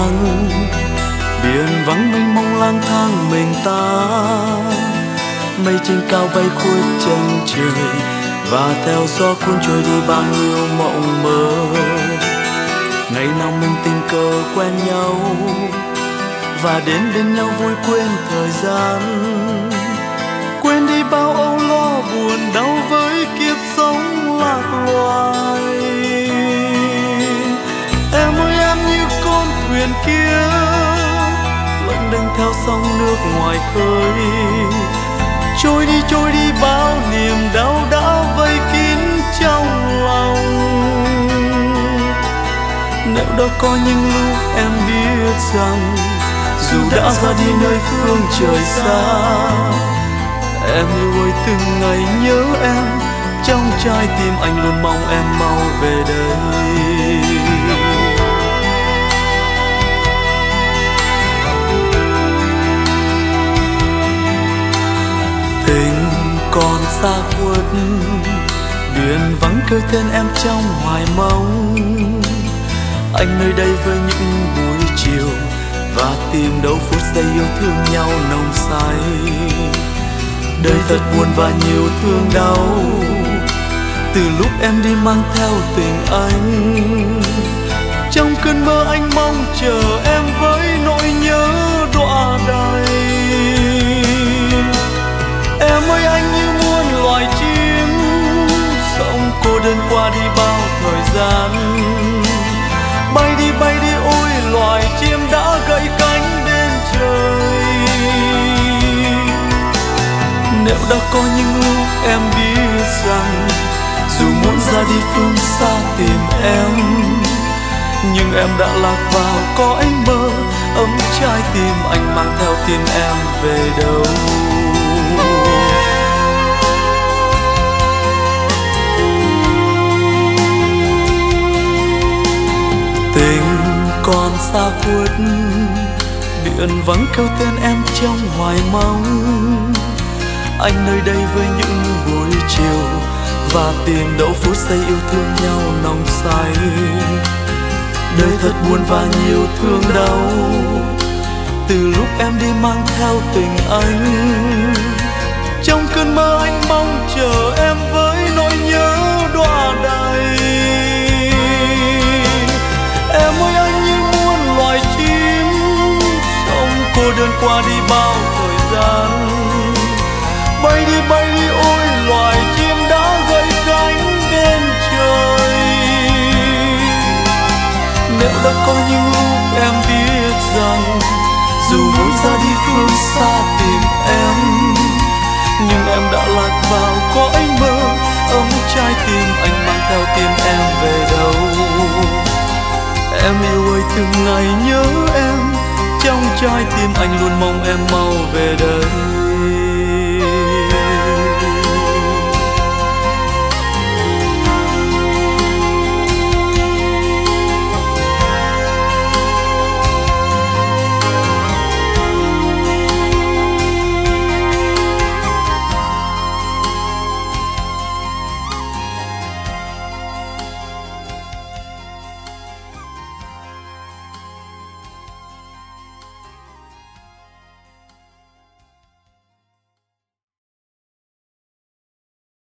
vắng, biển vắng mênh mông lang thang mình ta. Mây trên cao bay khuất chân trời, và theo gió cuốn trôi đi bao nhiêu mộng mơ. Ngày nào mình tình cờ quen nhau, và đến bên nhau vui quên thời gian, quên đi bao âu lo buồn đau với kiếp sống lạc loài. Em ơi em như con thuyền kia lênh đênh theo sóng nước ngoài khơi, trôi đi bao niềm đau đã vây kín trong lòng. Nếu đã có những lúc em biết rằng dù đã ra đi nơi phương trời xa, em yêu ơi từng ngày nhớ em, trong trái tim anh luôn mong em mau về đây. Tình còn xa khuất, biển vắng kêu tên em trong hoài mong. Anh nơi đây với những buổi chiều, và tìm đâu phút giây yêu thương nhau nồng say. Đời thật buồn và nhiều thương đau, từ lúc em đi mang theo tình anh. Trong cơn mơ anh mong chờ em với nỗi nhớ đọa đầy. Em ơi anh như muôn loài chim sống cô đơn qua đi bao thời gian. Bay đi ôi loài chim đã gãy cánh bên trời. Nếu đã có những lúc em biết rằng dù muốn ra đi phương xa tìm em, nhưng em đã lạc vào cõi mơ, ấm trái tim anh mang theo tim em về đâu. Tình còn xa khuất, biển vắng kêu tên em trong hoài mong. Anh nơi đây với những buổi chiều, và tìm đâu phút giây yêu thương nhau nồng say. Đời thật buồn và nhiều thương đau, từ lúc em đi mang theo tình anh. Trong cơn mơ anh mong chờ em với nỗi nhớ đọa đầy. Em ơi anh như muôn loài chim sống cô đơn qua đi bao thời gian. Bay đi ôi loài chim đã gãy cánh bên trời. Nếu đã có những lúc em biết rằng dù muốn ra đi phương xa tìm em, nhưng em đã lạc vào cõi mơ, ấm trái tim anh mang theo tim em về đâu. Em yêu ơi từng ngày nhớ em, trong trái tim anh luôn mong em mau về đây.